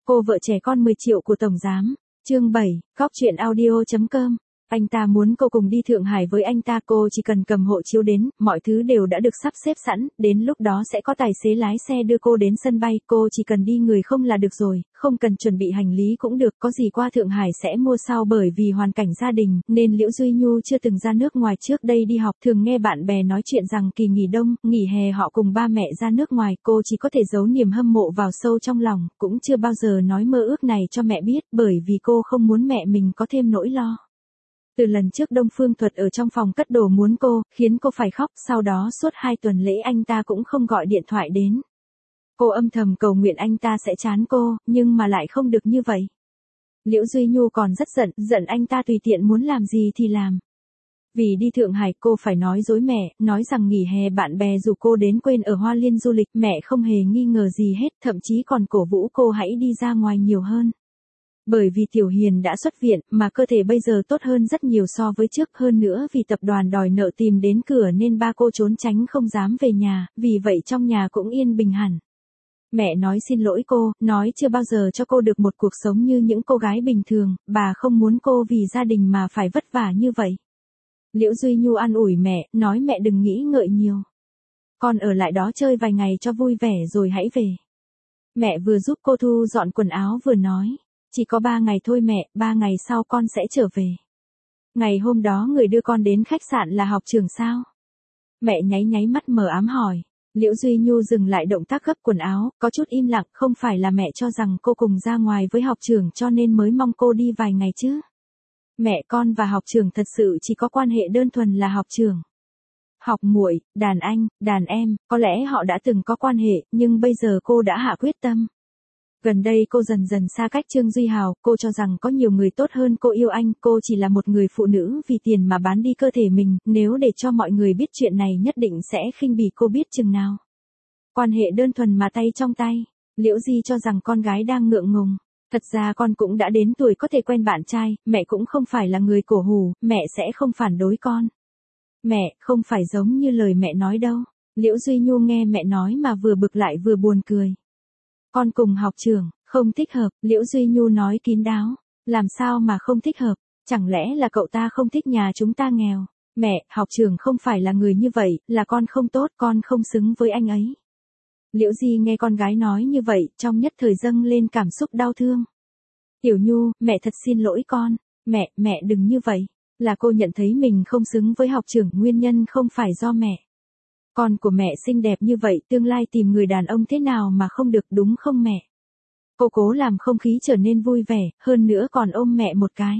Cô vợ trẻ con 10 triệu của Tổng Giám. Chương 7, Góc truyện audio.com. Anh ta muốn cô cùng đi Thượng Hải với anh ta, cô chỉ cần cầm hộ chiếu đến, mọi thứ đều đã được sắp xếp sẵn, đến lúc đó sẽ có tài xế lái xe đưa cô đến sân bay, cô chỉ cần đi người không là được rồi, không cần chuẩn bị hành lý cũng được, có gì qua Thượng Hải sẽ mua sau. Bởi vì hoàn cảnh gia đình, nên Liễu Duy Nhu chưa từng ra nước ngoài trước đây đi học, thường nghe bạn bè nói chuyện rằng kỳ nghỉ đông, nghỉ hè họ cùng ba mẹ ra nước ngoài, cô chỉ có thể giấu niềm hâm mộ vào sâu trong lòng, cũng chưa bao giờ nói mơ ước này cho mẹ biết, bởi vì cô không muốn mẹ mình có thêm nỗi lo. Từ lần trước Đông Phương Thuật ở trong phòng cất đồ muốn cô, khiến cô phải khóc, sau đó suốt 2 tuần lễ anh ta cũng không gọi điện thoại đến. Cô âm thầm cầu nguyện anh ta sẽ chán cô, nhưng mà lại không được như vậy. Liễu Duy Nhu còn rất giận anh ta tùy tiện muốn làm gì thì làm. Vì đi Thượng Hải cô phải nói dối mẹ, nói rằng nghỉ hè bạn bè rủ cô đến quên ở Hoa Liên du lịch, mẹ không hề nghi ngờ gì hết, thậm chí còn cổ vũ cô hãy đi ra ngoài nhiều hơn. Bởi vì Tiểu Hiền đã xuất viện, mà cơ thể bây giờ tốt hơn rất nhiều so với trước, hơn nữa vì tập đoàn đòi nợ tìm đến cửa nên ba cô trốn tránh không dám về nhà, vì vậy trong nhà cũng yên bình hẳn. Mẹ nói xin lỗi cô, nói chưa bao giờ cho cô được một cuộc sống như những cô gái bình thường, bà không muốn cô vì gia đình mà phải vất vả như vậy. Liễu Duy Nhu an ủi mẹ, nói mẹ đừng nghĩ ngợi nhiều. Con ở lại đó chơi vài ngày cho vui vẻ rồi hãy về. Mẹ vừa giúp cô thu dọn quần áo vừa nói. Chỉ có 3 ngày thôi mẹ, 3 ngày sau con sẽ trở về. Ngày hôm đó người đưa con đến khách sạn là học trưởng sao? Mẹ nháy mắt mờ ám hỏi. Liễu Duy Nhu dừng lại động tác gấp quần áo, có chút im lặng, không phải là mẹ cho rằng cô cùng ra ngoài với học trưởng cho nên mới mong cô đi vài ngày chứ. Mẹ con và học trưởng thật sự chỉ có quan hệ đơn thuần là học trưởng. Học muội, đàn anh, đàn em, có lẽ họ đã từng có quan hệ, nhưng bây giờ cô đã hạ quyết tâm. Gần đây cô dần dần xa cách Trương Duy Hào, cô cho rằng có nhiều người tốt hơn cô yêu anh, cô chỉ là một người phụ nữ vì tiền mà bán đi cơ thể mình, nếu để cho mọi người biết chuyện này nhất định sẽ khinh bỉ cô biết chừng nào. Quan hệ đơn thuần mà tay trong tay, Liễu Di cho rằng con gái đang ngượng ngùng. Thật ra con cũng đã đến tuổi có thể quen bạn trai, mẹ cũng không phải là người cổ hủ, mẹ sẽ không phản đối con. Mẹ, không phải giống như lời mẹ nói đâu. Liễu Duy Nhu nghe mẹ nói mà vừa bực lại vừa buồn cười. Con cùng học trưởng, không thích hợp, Liễu Duy Nhu nói kín đáo. Làm sao mà không thích hợp, chẳng lẽ là cậu ta không thích nhà chúng ta nghèo? Mẹ, học trưởng không phải là người như vậy, là con không tốt, con không xứng với anh ấy. Liễu Di nghe con gái nói như vậy, trong nhất thời dâng lên cảm xúc đau thương. Tiểu Nhu, mẹ thật xin lỗi con. Mẹ đừng như vậy. Là cô nhận thấy mình không xứng với học trưởng, nguyên nhân không phải do mẹ. Con của mẹ xinh đẹp như vậy, tương lai tìm người đàn ông thế nào mà không được, đúng không mẹ? Cô cố làm không khí trở nên vui vẻ, hơn nữa còn ôm mẹ một cái.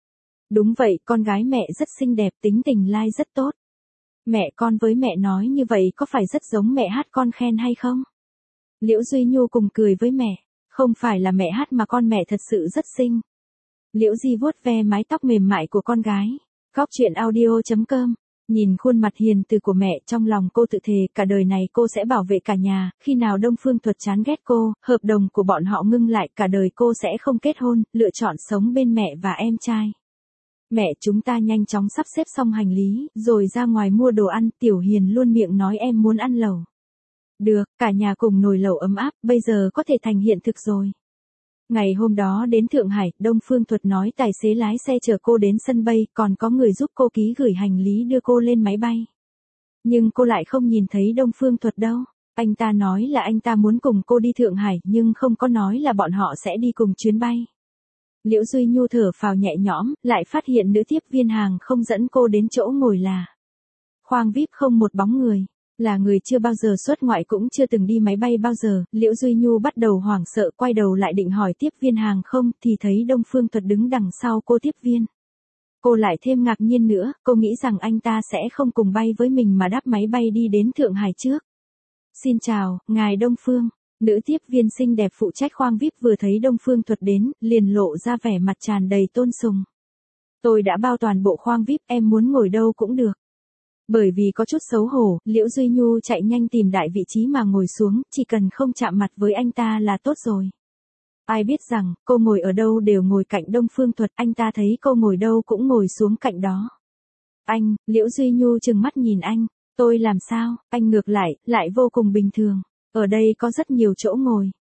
Đúng vậy, con gái mẹ rất xinh đẹp, tính tình lai rất tốt. Mẹ, con với mẹ nói như vậy có phải rất giống mẹ hát con khen hay không? Liễu Duy Nhu cùng cười với mẹ. Không phải là mẹ hát mà con mẹ thật sự rất xinh. Liễu Di vuốt ve mái tóc mềm mại của con gái. Góc truyện audio.com. Nhìn khuôn mặt hiền từ của mẹ, trong lòng cô tự thề, cả đời này cô sẽ bảo vệ cả nhà, khi nào Đông Phương Thuật chán ghét cô, hợp đồng của bọn họ ngưng lại, cả đời cô sẽ không kết hôn, lựa chọn sống bên mẹ và em trai. Mẹ, chúng ta nhanh chóng sắp xếp xong hành lý, rồi ra ngoài mua đồ ăn, Tiểu Hiền luôn miệng nói em muốn ăn lẩu. Được, cả nhà cùng nồi lẩu ấm áp, bây giờ có thể thành hiện thực rồi. Ngày hôm đó đến Thượng Hải, Đông Phương Thuật nói tài xế lái xe chở cô đến sân bay, còn có người giúp cô ký gửi hành lý đưa cô lên máy bay. Nhưng cô lại không nhìn thấy Đông Phương Thuật đâu. Anh ta nói là anh ta muốn cùng cô đi Thượng Hải, nhưng không có nói là bọn họ sẽ đi cùng chuyến bay. Liễu Duy Nhu thở phào nhẹ nhõm, lại phát hiện nữ tiếp viên hàng không dẫn cô đến chỗ ngồi là khoang VIP không một bóng người. Là người chưa bao giờ xuất ngoại cũng chưa từng đi máy bay bao giờ, Liễu Duy Nhu bắt đầu hoảng sợ, quay đầu lại định hỏi tiếp viên hàng không, thì thấy Đông Phương Thuật đứng đằng sau cô tiếp viên. Cô lại thêm ngạc nhiên nữa, cô nghĩ rằng anh ta sẽ không cùng bay với mình mà đáp máy bay đi đến Thượng Hải trước. Xin chào, ngài Đông Phương. Nữ tiếp viên xinh đẹp phụ trách khoang VIP vừa thấy Đông Phương Thuật đến, liền lộ ra vẻ mặt tràn đầy tôn sùng. Tôi đã bao toàn bộ khoang VIP, em muốn ngồi đâu cũng được. Bởi vì có chút xấu hổ, Liễu Duy Nhu chạy nhanh tìm đại vị trí mà ngồi xuống, chỉ cần không chạm mặt với anh ta là tốt rồi. Ai biết rằng, cô ngồi ở đâu đều ngồi cạnh Đông Phương Thuật, anh ta thấy cô ngồi đâu cũng ngồi xuống cạnh đó. Anh, Liễu Duy Nhu trừng mắt nhìn anh, tôi làm sao, anh ngược lại vô cùng bình thường. Ở đây có rất nhiều chỗ ngồi.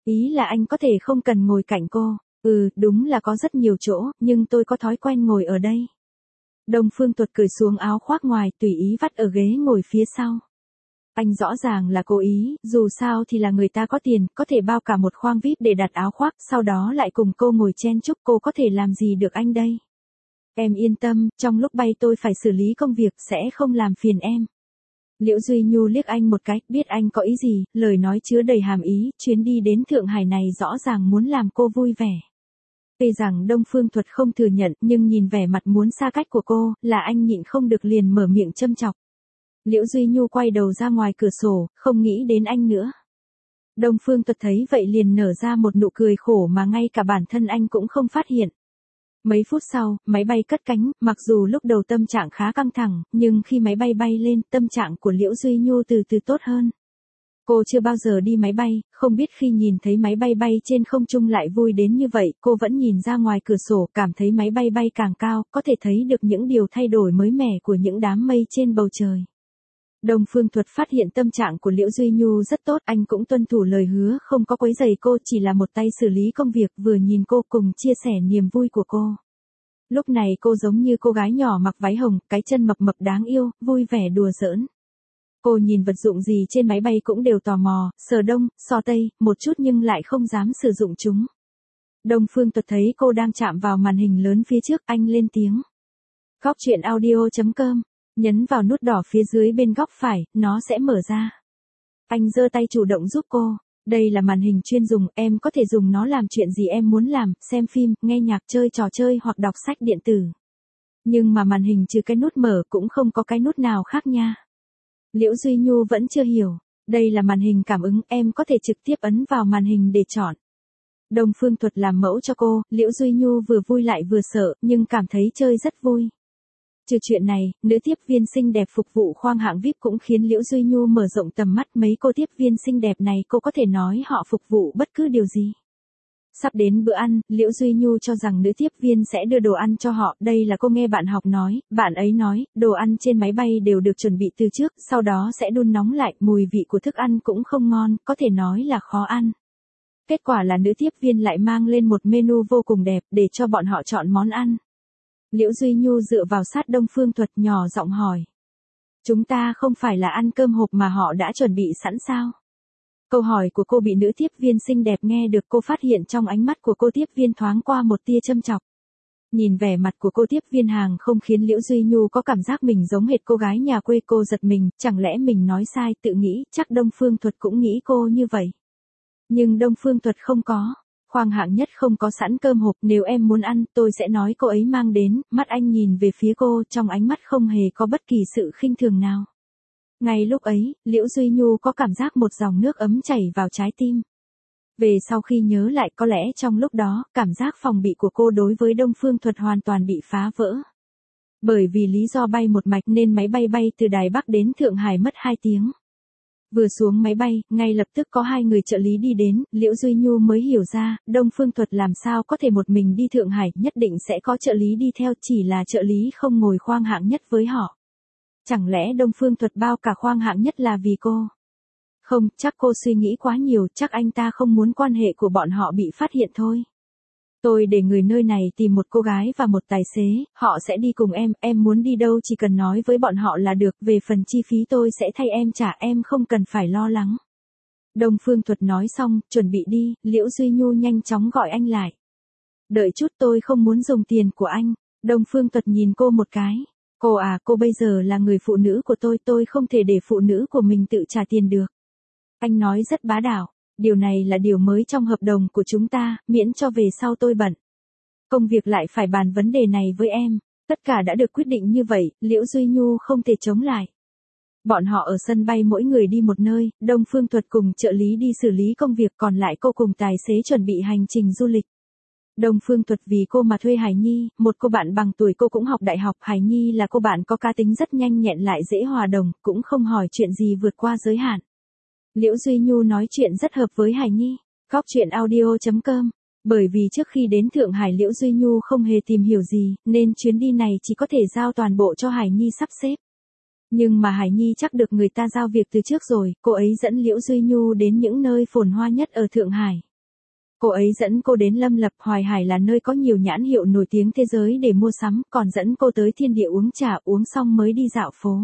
Ý là anh có thể không cần ngồi cạnh cô. Ừ, đúng là có rất nhiều chỗ, nhưng tôi có thói quen ngồi ở đây. Đông Phương Tuật cởi xuống áo khoác ngoài, tùy ý vắt ở ghế ngồi phía sau. Anh rõ ràng là cố ý, dù sao thì là người ta có tiền, có thể bao cả một khoang VIP để đặt áo khoác, sau đó lại cùng cô ngồi chen chúc, cô có thể làm gì được anh đây. Em yên tâm, trong lúc bay tôi phải xử lý công việc, sẽ không làm phiền em. Liễu Duy Nhu liếc anh một cái, biết anh có ý gì, lời nói chứa đầy hàm ý, chuyến đi đến Thượng Hải này rõ ràng muốn làm cô vui vẻ. Tuy rằng Đông Phương Thuật không thừa nhận, nhưng nhìn vẻ mặt muốn xa cách của cô, là anh nhịn không được liền mở miệng châm chọc. Liễu Duy Nhu quay đầu ra ngoài cửa sổ, không nghĩ đến anh nữa. Đông Phương Thuật thấy vậy liền nở ra một nụ cười khổ mà ngay cả bản thân anh cũng không phát hiện. Mấy phút sau, máy bay cất cánh, mặc dù lúc đầu tâm trạng khá căng thẳng, nhưng khi máy bay bay lên, tâm trạng của Liễu Duy Nhu từ từ tốt hơn. Cô chưa bao giờ đi máy bay, không biết khi nhìn thấy máy bay bay trên không trung lại vui đến như vậy, cô vẫn nhìn ra ngoài cửa sổ, cảm thấy máy bay bay càng cao, có thể thấy được những điều thay đổi mới mẻ của những đám mây trên bầu trời. Đông Phương Thuật phát hiện tâm trạng của Liễu Duy Nhu rất tốt, anh cũng tuân thủ lời hứa, không có quấy rầy cô, chỉ là một tay xử lý công việc, vừa nhìn cô cùng chia sẻ niềm vui của cô. Lúc này cô giống như cô gái nhỏ mặc váy hồng, cái chân mập mập đáng yêu, vui vẻ đùa giỡn. Cô nhìn vật dụng gì trên máy bay cũng đều tò mò, sờ đông, so tây, một chút nhưng lại không dám sử dụng chúng. Đông Phương Thuật thấy cô đang chạm vào màn hình lớn phía trước, anh lên tiếng. Góc truyện audio.com, nhấn vào nút đỏ phía dưới bên góc phải, nó sẽ mở ra. Anh giơ tay chủ động giúp cô. Đây là màn hình chuyên dùng, em có thể dùng nó làm chuyện gì em muốn làm, xem phim, nghe nhạc, chơi trò chơi hoặc đọc sách điện tử. Nhưng mà màn hình trừ cái nút mở cũng không có cái nút nào khác nha. Liễu Duy Nhu vẫn chưa hiểu. Đây là màn hình cảm ứng, em có thể trực tiếp ấn vào màn hình để chọn. Đông Phương Thuật làm mẫu cho cô, Liễu Duy Nhu vừa vui lại vừa sợ, nhưng cảm thấy chơi rất vui. Trừ chuyện này, nữ tiếp viên xinh đẹp phục vụ khoang hạng VIP cũng khiến Liễu Duy Nhu mở rộng tầm mắt, mấy cô tiếp viên xinh đẹp này cô có thể nói họ phục vụ bất cứ điều gì. Sắp đến bữa ăn, Liễu Duy Nhu cho rằng nữ tiếp viên sẽ đưa đồ ăn cho họ, đây là cô nghe bạn học nói, bạn ấy nói, đồ ăn trên máy bay đều được chuẩn bị từ trước, sau đó sẽ đun nóng lại, mùi vị của thức ăn cũng không ngon, có thể nói là khó ăn. Kết quả là nữ tiếp viên lại mang lên một menu vô cùng đẹp để cho bọn họ chọn món ăn. Liễu Duy Nhu dựa vào sát Đông Phương Thuật nhỏ giọng hỏi. Chúng ta không phải là ăn cơm hộp mà họ đã chuẩn bị sẵn sao? Câu hỏi của cô bị nữ tiếp viên xinh đẹp nghe được, cô phát hiện trong ánh mắt của cô tiếp viên thoáng qua một tia châm chọc. Nhìn vẻ mặt của cô tiếp viên hàng không khiến Liễu Duy Nhu có cảm giác mình giống hệt cô gái nhà quê, cô giật mình, chẳng lẽ mình nói sai, tự nghĩ, chắc Đông Phương Thuật cũng nghĩ cô như vậy. Nhưng Đông Phương Thuật không có. Khoang hạng nhất không có sẵn cơm hộp, nếu em muốn ăn, tôi sẽ nói cô ấy mang đến, mắt anh nhìn về phía cô, trong ánh mắt không hề có bất kỳ sự khinh thường nào. Ngay lúc ấy, Liễu Duy Nhu có cảm giác một dòng nước ấm chảy vào trái tim. Về sau khi nhớ lại, có lẽ trong lúc đó, cảm giác phòng bị của cô đối với Đông Phương Thuật hoàn toàn bị phá vỡ. Bởi vì lý do bay một mạch nên máy bay bay từ Đài Bắc đến Thượng Hải mất 2 tiếng. Vừa xuống máy bay, ngay lập tức có 2 người trợ lý đi đến, Liễu Duy Nhu mới hiểu ra, Đông Phương Thuật làm sao có thể một mình đi Thượng Hải, nhất định sẽ có trợ lý đi theo, chỉ là trợ lý không ngồi khoang hạng nhất với họ. Chẳng lẽ Đông Phương Thuật bao cả khoang hạng nhất là vì cô? Không, chắc cô suy nghĩ quá nhiều, chắc anh ta không muốn quan hệ của bọn họ bị phát hiện thôi. Tôi để người nơi này tìm một cô gái và một tài xế, họ sẽ đi cùng em muốn đi đâu chỉ cần nói với bọn họ là được, về phần chi phí tôi sẽ thay em trả, em không cần phải lo lắng. Đông Phương Thuật nói xong, chuẩn bị đi, Liễu Duy Nhu nhanh chóng gọi anh lại. Đợi chút, tôi không muốn dùng tiền của anh. Đông Phương Thuật nhìn cô một cái. Cô à, cô bây giờ là người phụ nữ của tôi không thể để phụ nữ của mình tự trả tiền được. Anh nói rất bá đạo. Điều này là điều mới trong hợp đồng của chúng ta, miễn cho về sau tôi bận. Công việc lại phải bàn vấn đề này với em. Tất cả đã được quyết định như vậy, Liễu Duy Nhu không thể chống lại. Bọn họ ở sân bay mỗi người đi một nơi, Đông Phương Thuật cùng trợ lý đi xử lý công việc, còn lại cô cùng tài xế chuẩn bị hành trình du lịch. Đông Phương Thuật vì cô mà thuê Hải Nhi, một cô bạn bằng tuổi cô cũng học đại học, Hải Nhi là cô bạn có cá tính rất nhanh nhẹn lại dễ hòa đồng, cũng không hỏi chuyện gì vượt qua giới hạn. Liễu Duy Nhu nói chuyện rất hợp với Hải Nhi. Góc truyện audio.com. Bởi vì trước khi đến Thượng Hải Liễu Duy Nhu không hề tìm hiểu gì, nên chuyến đi này chỉ có thể giao toàn bộ cho Hải Nhi sắp xếp. Nhưng mà Hải Nhi chắc được người ta giao việc từ trước rồi, cô ấy dẫn Liễu Duy Nhu đến những nơi phồn hoa nhất ở Thượng Hải. Cô ấy dẫn cô đến Lâm Lập, Hoài Hải là nơi có nhiều nhãn hiệu nổi tiếng thế giới để mua sắm, còn dẫn cô tới Thiên Địa uống trà, uống xong mới đi dạo phố.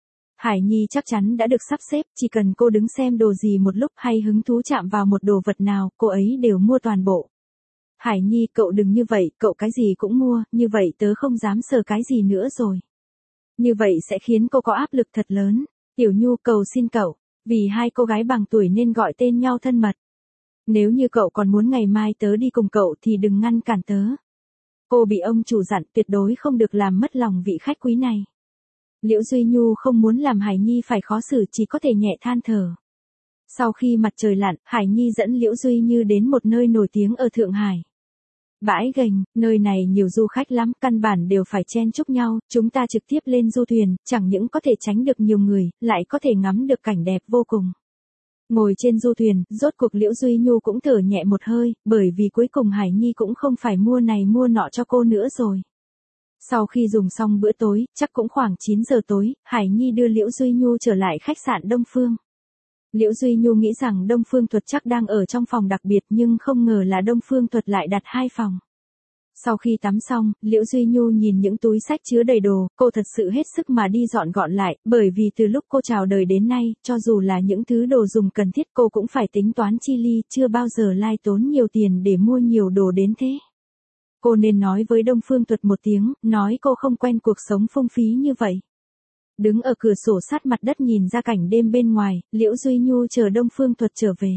Hải Nhi chắc chắn đã được sắp xếp, chỉ cần cô đứng xem đồ gì một lúc hay hứng thú chạm vào một đồ vật nào, cô ấy đều mua toàn bộ. Hải Nhi, cậu đừng như vậy, cậu cái gì cũng mua, như vậy tớ không dám sờ cái gì nữa rồi. Như vậy sẽ khiến cô có áp lực thật lớn. Tiểu Nhu, cầu xin cậu, vì hai cô gái bằng tuổi nên gọi tên nhau thân mật. Nếu như cậu còn muốn ngày mai tớ đi cùng cậu thì đừng ngăn cản tớ. Cô bị ông chủ dặn tuyệt đối không được làm mất lòng vị khách quý này. Liễu Duy Nhu không muốn làm Hải Nhi phải khó xử, chỉ có thể nhẹ than thở. Sau khi mặt trời lặn, Hải Nhi dẫn Liễu Duy Như đến một nơi nổi tiếng ở Thượng Hải. Bãi Gành, nơi này nhiều du khách lắm, căn bản đều phải chen chúc nhau, chúng ta trực tiếp lên du thuyền, chẳng những có thể tránh được nhiều người, lại có thể ngắm được cảnh đẹp vô cùng. Ngồi trên du thuyền, rốt cuộc Liễu Duy Nhu cũng thở nhẹ một hơi, bởi vì cuối cùng Hải Nhi cũng không phải mua này mua nọ cho cô nữa rồi. Sau khi dùng xong bữa tối, chắc cũng khoảng 9 giờ tối, Hải Nhi đưa Liễu Duy Nhu trở lại khách sạn Đông Phương. Liễu Duy Nhu nghĩ rằng Đông Phương Thuật chắc đang ở trong phòng đặc biệt nhưng không ngờ là Đông Phương Thuật lại đặt 2 phòng. Sau khi tắm xong, Liễu Duy Nhu nhìn những túi sách chứa đầy đồ, cô thật sự hết sức mà đi dọn gọn lại, bởi vì từ lúc cô chào đời đến nay, cho dù là những thứ đồ dùng cần thiết cô cũng phải tính toán chi ly, chưa bao giờ lai tốn nhiều tiền để mua nhiều đồ đến thế. Cô nên nói với Đông Phương Thuật một tiếng, nói cô không quen cuộc sống phung phí như vậy. Đứng ở cửa sổ sát mặt đất nhìn ra cảnh đêm bên ngoài, Liễu Duy Nhu chờ Đông Phương Thuật trở về.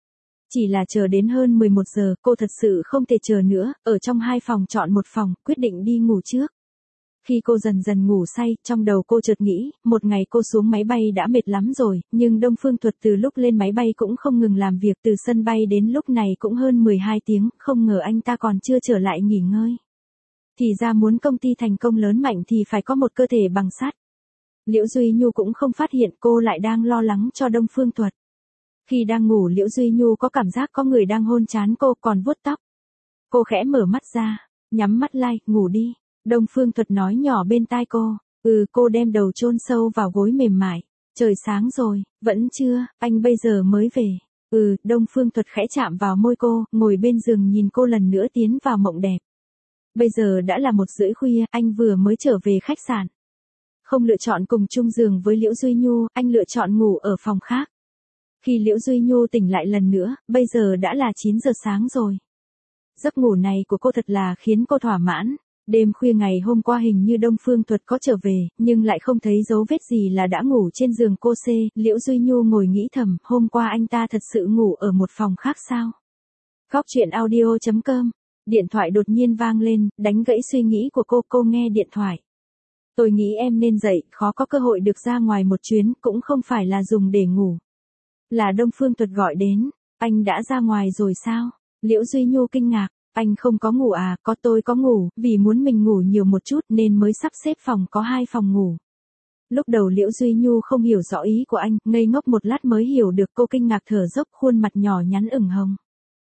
Chỉ là chờ đến hơn 11 giờ, cô thật sự không thể chờ nữa, ở trong 2 phòng chọn một phòng, quyết định đi ngủ trước. Khi cô dần dần ngủ say, trong đầu cô chợt nghĩ, một ngày cô xuống máy bay đã mệt lắm rồi, nhưng Đông Phương Thuật từ lúc lên máy bay cũng không ngừng làm việc, từ sân bay đến lúc này cũng hơn 12 tiếng, không ngờ anh ta còn chưa trở lại nghỉ ngơi. Thì ra muốn công ty thành công lớn mạnh thì phải có một cơ thể bằng sắt. Liễu Duy Nhu cũng không phát hiện cô lại đang lo lắng cho Đông Phương Thuật. Khi đang ngủ Liễu Duy Nhu có cảm giác có người đang hôn trán cô còn vuốt tóc. Cô khẽ mở mắt ra, nhắm mắt lại, ngủ đi. Đông Phương Thuật nói nhỏ bên tai cô. Cô đem đầu chôn sâu vào gối mềm mại. Trời sáng rồi, vẫn chưa, anh bây giờ mới về. Đông Phương Thuật khẽ chạm vào môi cô, ngồi bên giường nhìn cô lần nữa tiến vào mộng đẹp. Bây giờ đã là 1:30 khuya, anh vừa mới trở về khách sạn. Không lựa chọn cùng chung giường với Liễu Duy Nhu, anh lựa chọn ngủ ở phòng khác. Khi Liễu Duy Nhu tỉnh lại lần nữa, bây giờ đã là 9 giờ sáng rồi. Giấc ngủ này của cô thật là khiến cô thỏa mãn. Đêm khuya ngày hôm qua hình như Đông Phương Thuật có trở về, nhưng lại không thấy dấu vết gì là đã ngủ trên giường cô C. Liễu Duy Nhu ngồi nghĩ thầm, hôm qua anh ta thật sự ngủ ở một phòng khác sao? Góc truyện audio.com. Điện thoại đột nhiên vang lên, đánh gãy suy nghĩ của cô nghe điện thoại. Tôi nghĩ em nên dậy, khó có cơ hội được ra ngoài một chuyến, cũng không phải là dùng để ngủ. Là Đông Phương Thuật gọi đến, anh đã ra ngoài rồi sao? Liễu Duy Nhu kinh ngạc, anh không có ngủ à, tôi có ngủ, vì muốn mình ngủ nhiều một chút nên mới sắp xếp phòng có 2 phòng ngủ. Lúc đầu Liễu Duy Nhu không hiểu rõ ý của anh, ngây ngốc một lát mới hiểu được, cô kinh ngạc thở dốc, khuôn mặt nhỏ nhắn ửng hồng.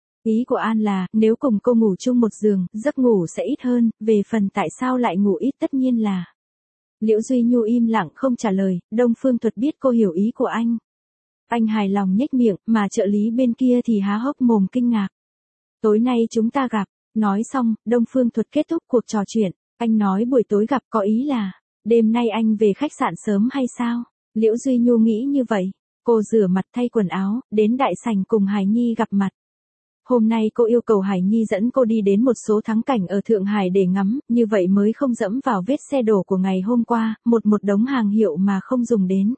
Ý của An là, nếu cùng cô ngủ chung một giường, giấc ngủ sẽ ít hơn, về phần tại sao lại ngủ ít tất nhiên là. Liễu Duy Nhu im lặng không trả lời, Đông Phương Thuật biết cô hiểu ý của anh. Anh hài lòng nhếch miệng, mà trợ lý bên kia thì há hốc mồm kinh ngạc. Tối nay chúng ta gặp, nói xong, Đông Phương Thuật kết thúc cuộc trò chuyện, anh nói buổi tối gặp có ý là, đêm nay anh về khách sạn sớm hay sao? Liễu Duy Nhu nghĩ như vậy, cô rửa mặt thay quần áo, đến đại sảnh cùng Hải Nhi gặp mặt. Hôm nay cô yêu cầu Hải Nhi dẫn cô đi đến một số thắng cảnh ở Thượng Hải để ngắm, như vậy mới không dẫm vào vết xe đổ của ngày hôm qua, một đống hàng hiệu mà không dùng đến.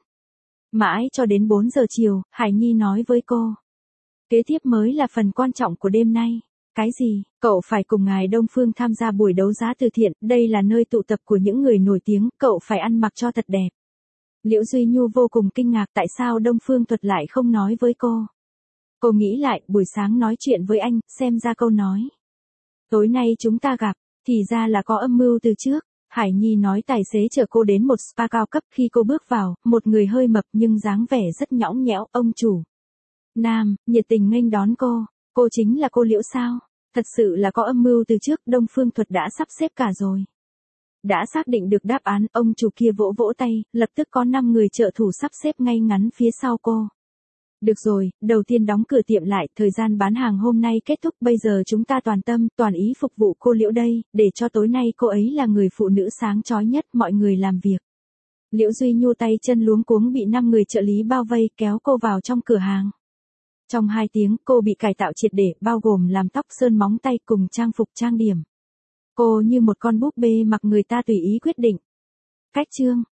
Mãi cho đến 4 giờ chiều, Hải Nhi nói với cô. Kế tiếp mới là phần quan trọng của đêm nay. Cái gì? Cậu phải cùng ngài Đông Phương tham gia buổi đấu giá từ thiện, đây là nơi tụ tập của những người nổi tiếng, cậu phải ăn mặc cho thật đẹp. Liễu Duy Nhu vô cùng kinh ngạc tại sao Đông Phương Thuật lại không nói với cô. Cô nghĩ lại, buổi sáng nói chuyện với anh, xem ra câu nói. Tối nay chúng ta gặp, thì ra là có âm mưu từ trước. Hải Nhi nói tài xế chở cô đến một spa cao cấp, khi cô bước vào, một người hơi mập nhưng dáng vẻ rất nhõng nhẽo, ông chủ. Nam, nhiệt tình nghênh đón cô chính là cô Liễu sao? Thật sự là có âm mưu từ trước, Đông Phương Thuật đã sắp xếp cả rồi. Đã xác định được đáp án, ông chủ kia vỗ vỗ tay, lập tức có 5 người trợ thủ sắp xếp ngay ngắn phía sau cô. Được rồi, đầu tiên đóng cửa tiệm lại, thời gian bán hàng hôm nay kết thúc, bây giờ chúng ta toàn tâm, toàn ý phục vụ cô Liễu đây, để cho tối nay cô ấy là người phụ nữ sáng chói nhất mọi người làm việc. Liễu Duy Nhu tay chân luống cuống bị 5 người trợ lý bao vây kéo cô vào trong cửa hàng. Trong 2 tiếng cô bị cải tạo triệt để, bao gồm làm tóc, sơn móng tay cùng trang phục trang điểm. Cô như một con búp bê mặc người ta tùy ý quyết định. Cách chương